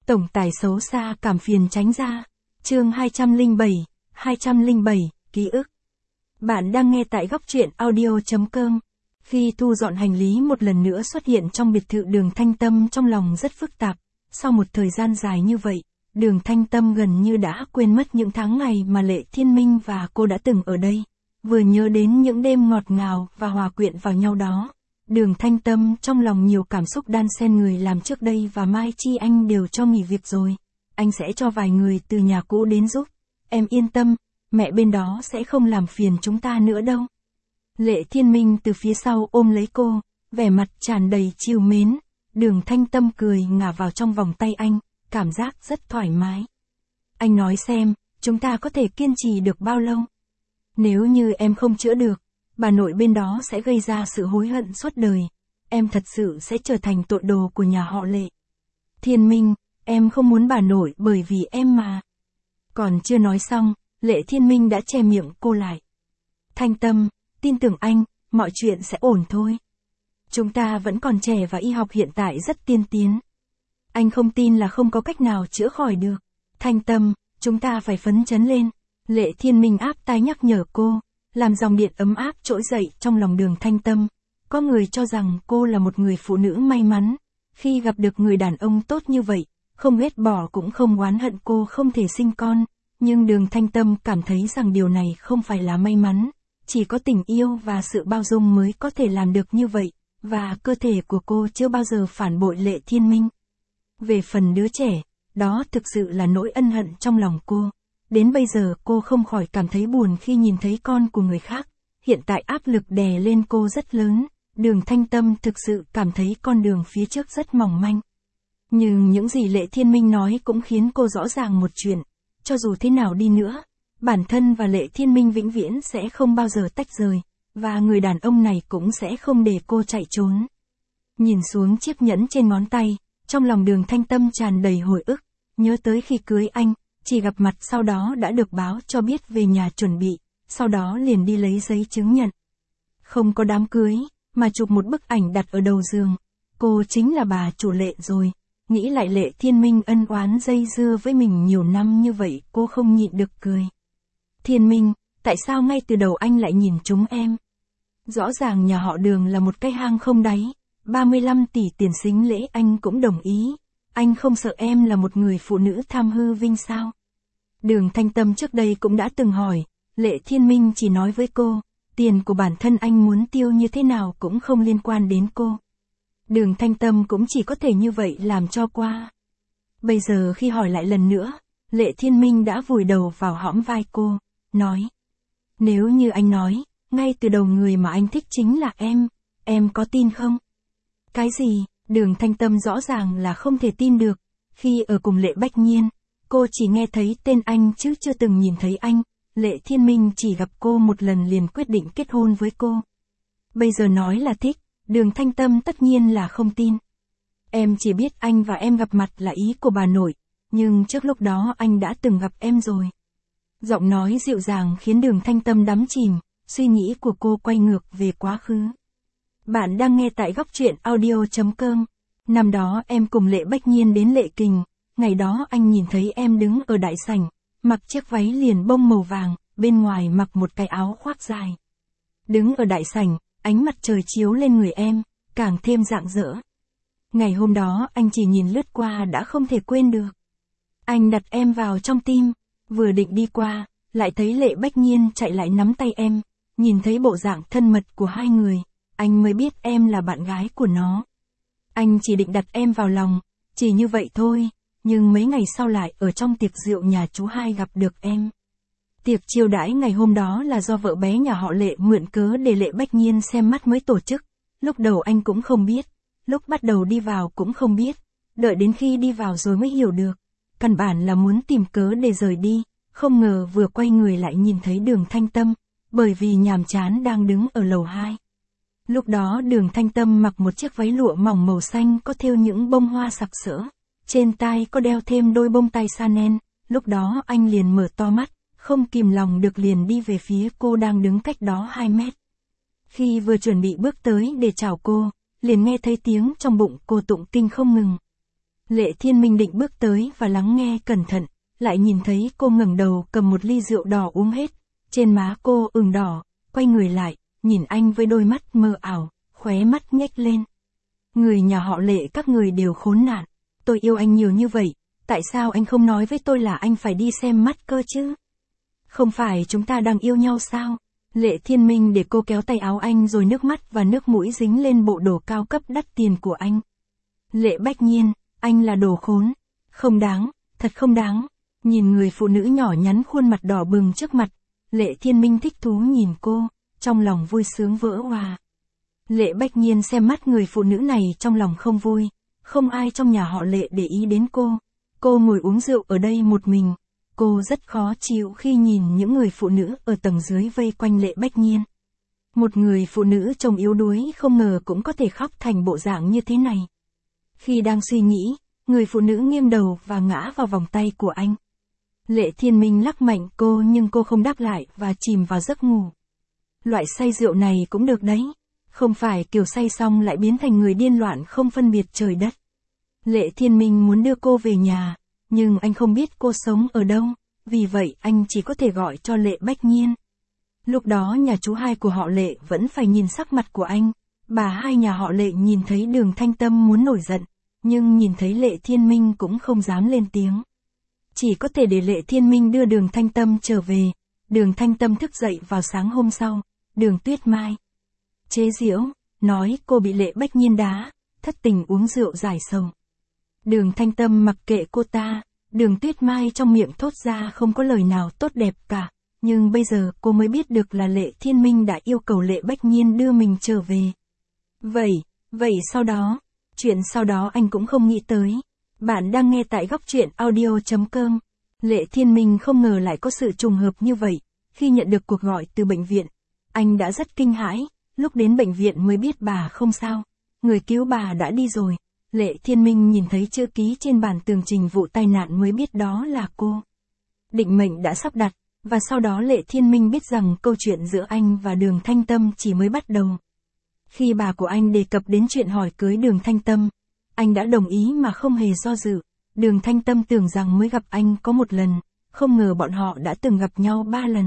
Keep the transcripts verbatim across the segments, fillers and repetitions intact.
Tổng tài xấu xa cảm phiền tránh ra. Chương hai trăm lẻ bảy, hai trăm lẻ bảy, ký ức. Bạn đang nghe tại góc truyện audio chấm com. Khi thu dọn hành lý một lần nữa xuất hiện trong biệt thự Đường Thanh Tâm, trong lòng rất phức tạp. Sau một thời gian dài như vậy, Đường Thanh Tâm gần như đã quên mất những tháng ngày mà Lệ Thiên Minh và cô đã từng ở đây. Vừa nhớ đến những đêm ngọt ngào và hòa quyện vào nhau đó, Đường Thanh Tâm trong lòng nhiều cảm xúc đan xen. Người làm trước đây và Mai Chi Anh đều cho nghỉ việc rồi. Anh sẽ cho vài người từ nhà cũ đến giúp. Em yên tâm, mẹ bên đó sẽ không làm phiền chúng ta nữa đâu. Lệ Thiên Minh từ phía sau ôm lấy cô, vẻ mặt tràn đầy trìu mến. Đường Thanh Tâm cười ngả vào trong vòng tay anh, cảm giác rất thoải mái. Anh nói xem, chúng ta có thể kiên trì được bao lâu? Nếu như em không chữa được, bà nội bên đó sẽ gây ra sự hối hận suốt đời. Em thật sự sẽ trở thành tội đồ của nhà họ Lệ. Thiên Minh, em không muốn bà nội bởi vì em mà. Còn chưa nói xong, Lệ Thiên Minh đã che miệng cô lại. Thanh Tâm, tin tưởng anh, mọi chuyện sẽ ổn thôi. Chúng ta vẫn còn trẻ và y học hiện tại rất tiên tiến. Anh không tin là không có cách nào chữa khỏi được. Thanh Tâm, chúng ta phải phấn chấn lên. Lệ Thiên Minh áp tai nhắc nhở cô, làm dòng điện ấm áp trỗi dậy trong lòng Đường Thanh Tâm. Có người cho rằng cô là một người phụ nữ may mắn, khi gặp được người đàn ông tốt như vậy, không ghét bỏ cũng không oán hận cô không thể sinh con. Nhưng Đường Thanh Tâm cảm thấy rằng điều này không phải là may mắn, chỉ có tình yêu và sự bao dung mới có thể làm được như vậy, và cơ thể của cô chưa bao giờ phản bội Lệ Thiên Minh. Về phần đứa trẻ, đó thực sự là nỗi ân hận trong lòng cô. Đến bây giờ cô không khỏi cảm thấy buồn khi nhìn thấy con của người khác. Hiện tại áp lực đè lên cô rất lớn. Đường Thanh Tâm thực sự cảm thấy con đường phía trước rất mỏng manh. Nhưng những gì Lệ Thiên Minh nói cũng khiến cô rõ ràng một chuyện. Cho dù thế nào đi nữa, bản thân và Lệ Thiên Minh vĩnh viễn sẽ không bao giờ tách rời. Và người đàn ông này cũng sẽ không để cô chạy trốn. Nhìn xuống chiếc nhẫn trên ngón tay, trong lòng Đường Thanh Tâm tràn đầy hồi ức. Nhớ tới khi cưới anh, chỉ gặp mặt sau đó đã được báo cho biết về nhà chuẩn bị, sau đó liền đi lấy giấy chứng nhận. Không có đám cưới, mà chụp một bức ảnh đặt ở đầu giường. Cô chính là bà chủ Lệ rồi. Nghĩ lại Lệ Thiên Minh ân oán dây dưa với mình nhiều năm như vậy, cô không nhịn được cười. Thiên Minh, tại sao ngay từ đầu anh lại nhìn chúng em? Rõ ràng nhà họ Đường là một cái hang không đáy, ba mươi lăm tỷ tiền sính lễ anh cũng đồng ý. Anh không sợ em là một người phụ nữ tham hư vinh sao? Đường Thanh Tâm trước đây cũng đã từng hỏi, Lệ Thiên Minh chỉ nói với cô, tiền của bản thân anh muốn tiêu như thế nào cũng không liên quan đến cô. Đường Thanh Tâm cũng chỉ có thể như vậy làm cho qua. Bây giờ khi hỏi lại lần nữa, Lệ Thiên Minh đã vùi đầu vào hõm vai cô, nói. Nếu như anh nói, ngay từ đầu người mà anh thích chính là em, em có tin không? Cái gì? Đường Thanh Tâm rõ ràng là không thể tin được. Khi ở cùng Lệ Bách Nhiên, cô chỉ nghe thấy tên anh chứ chưa từng nhìn thấy anh. Lệ Thiên Minh chỉ gặp cô một lần liền quyết định kết hôn với cô. Bây giờ nói là thích, Đường Thanh Tâm tất nhiên là không tin. Em chỉ biết anh và em gặp mặt là ý của bà nội, nhưng trước lúc đó anh đã từng gặp em rồi. Giọng nói dịu dàng khiến Đường Thanh Tâm đắm chìm, suy nghĩ của cô quay ngược về quá khứ. Bạn đang nghe tại góc truyện audio chấm com. Năm đó em cùng Lệ Bách Nhiên đến Lệ Kình, ngày đó anh nhìn thấy em đứng ở đại sảnh, mặc chiếc váy liền bông màu vàng, bên ngoài mặc một cái áo khoác dài. Đứng ở đại sảnh, ánh mặt trời chiếu lên người em, càng thêm rạng rỡ. Ngày hôm đó anh chỉ nhìn lướt qua đã không thể quên được. Anh đặt em vào trong tim, vừa định đi qua, lại thấy Lệ Bách Nhiên chạy lại nắm tay em, nhìn thấy bộ dạng thân mật của hai người, anh mới biết em là bạn gái của nó. Anh chỉ định đặt em vào lòng, chỉ như vậy thôi, nhưng mấy ngày sau lại ở trong tiệc rượu nhà chú hai gặp được em. Tiệc chiêu đãi ngày hôm đó là do vợ bé nhà họ Lệ mượn cớ để Lệ Bách Nhiên xem mắt mới tổ chức. Lúc đầu anh cũng không biết, lúc bắt đầu đi vào cũng không biết, đợi đến khi đi vào rồi mới hiểu được. Căn bản là muốn tìm cớ để rời đi, không ngờ vừa quay người lại nhìn thấy Đường Thanh Tâm, bởi vì nhàm chán đang đứng ở lầu hai. Lúc đó Đường Thanh Tâm mặc một chiếc váy lụa mỏng màu xanh có thêu những bông hoa sặc sỡ, trên tai có đeo thêm đôi bông tai Chanel. Lúc đó anh liền mở to mắt, không kìm lòng được liền đi về phía cô đang đứng cách đó hai mét. Khi vừa chuẩn bị bước tới để chào cô, liền nghe thấy tiếng trong bụng cô tụng kinh không ngừng. Lệ Thiên Minh định bước tới và lắng nghe cẩn thận, lại nhìn thấy cô ngẩng đầu cầm một ly rượu đỏ uống hết, trên má cô ửng đỏ, quay người lại, nhìn anh với đôi mắt mơ ảo, khóe mắt nhếch lên. Người nhà họ Lệ các người đều khốn nạn, tôi yêu anh nhiều như vậy, tại sao anh không nói với tôi là anh phải đi xem mắt cơ chứ? Không phải chúng ta đang yêu nhau sao? Lệ Thiên Minh để cô kéo tay áo anh rồi nước mắt và nước mũi dính lên bộ đồ cao cấp đắt tiền của anh. Lệ Bách Nhiên, anh là đồ khốn. Không đáng, thật không đáng. Nhìn người phụ nữ nhỏ nhắn khuôn mặt đỏ bừng trước mặt, Lệ Thiên Minh thích thú nhìn cô, trong lòng vui sướng vỡ òa. Lệ Bách Nhiên xem mắt người phụ nữ này trong lòng không vui, không ai trong nhà họ Lệ để ý đến cô. Cô ngồi uống rượu ở đây một mình, cô rất khó chịu khi nhìn những người phụ nữ ở tầng dưới vây quanh Lệ Bách Nhiên. Một người phụ nữ trông yếu đuối không ngờ cũng có thể khóc thành bộ dạng như thế này. Khi đang suy nghĩ, người phụ nữ nghiêng đầu và ngã vào vòng tay của anh. Lệ Thiên Minh lắc mạnh cô nhưng cô không đáp lại và chìm vào giấc ngủ. Loại say rượu này cũng được đấy. Không phải kiểu say xong lại biến thành người điên loạn không phân biệt trời đất. Lệ Thiên Minh muốn đưa cô về nhà, nhưng anh không biết cô sống ở đâu, vì vậy anh chỉ có thể gọi cho Lệ Bách Nhiên. Lúc đó nhà chú hai của họ Lệ vẫn phải nhìn sắc mặt của anh, bà hai nhà họ Lệ nhìn thấy Đường Thanh Tâm muốn nổi giận, nhưng nhìn thấy Lệ Thiên Minh cũng không dám lên tiếng. Chỉ có thể để Lệ Thiên Minh đưa Đường Thanh Tâm trở về. Đường Thanh Tâm thức dậy vào sáng hôm sau, Đường Tuyết Mai chế giễu, nói cô bị Lệ Bách Nhiên đá, thất tình uống rượu giải sầu. Đường Thanh Tâm mặc kệ cô ta, Đường Tuyết Mai trong miệng thốt ra không có lời nào tốt đẹp cả, nhưng bây giờ cô mới biết được là Lệ Thiên Minh đã yêu cầu Lệ Bách Nhiên đưa mình trở về. Vậy, vậy sau đó, chuyện sau đó anh cũng không nghĩ tới. Bạn đang nghe tại góc truyện audio chấm com. Lệ Thiên Minh không ngờ lại có sự trùng hợp như vậy, khi nhận được cuộc gọi từ bệnh viện, anh đã rất kinh hãi. Lúc đến bệnh viện mới biết bà không sao, người cứu bà đã đi rồi. Lệ Thiên Minh nhìn thấy chữ ký trên bản tường trình vụ tai nạn mới biết đó là cô. Định mệnh đã sắp đặt, và sau đó Lệ Thiên Minh biết rằng câu chuyện giữa anh và Đường Thanh Tâm chỉ mới bắt đầu. Khi bà của anh đề cập đến chuyện hỏi cưới Đường Thanh Tâm, anh đã đồng ý mà không hề do dự. Đường Thanh Tâm tưởng rằng mới gặp anh có một lần, không ngờ bọn họ đã từng gặp nhau ba lần.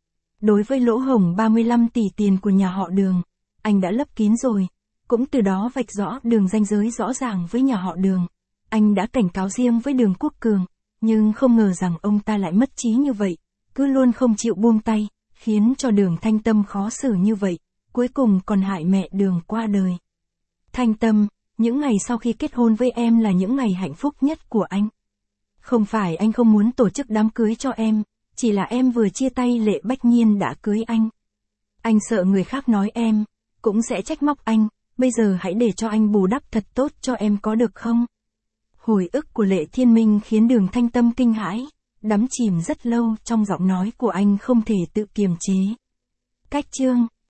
Đối với lỗ hổng ba mươi lăm tỷ tiền của nhà họ Đường, anh đã lấp kín rồi, cũng từ đó vạch rõ đường ranh giới rõ ràng với nhà họ Đường. Anh đã cảnh cáo riêng với Đường Quốc Cường, nhưng không ngờ rằng ông ta lại mất trí như vậy, cứ luôn không chịu buông tay, khiến cho Đường Thanh Tâm khó xử như vậy, cuối cùng còn hại mẹ Đường qua đời. Thanh Tâm, những ngày sau khi kết hôn với em là những ngày hạnh phúc nhất của anh. Không phải anh không muốn tổ chức đám cưới cho em, chỉ là em vừa chia tay Lệ Bách Nhiên đã cưới anh. Anh sợ người khác nói em, cũng sẽ trách móc anh, bây giờ hãy để cho anh bù đắp thật tốt cho em có được không? Hồi ức của Lệ Thiên Minh khiến Đường Thanh Tâm kinh hãi, đắm chìm rất lâu trong giọng nói của anh không thể tự kiềm chế. Cách chương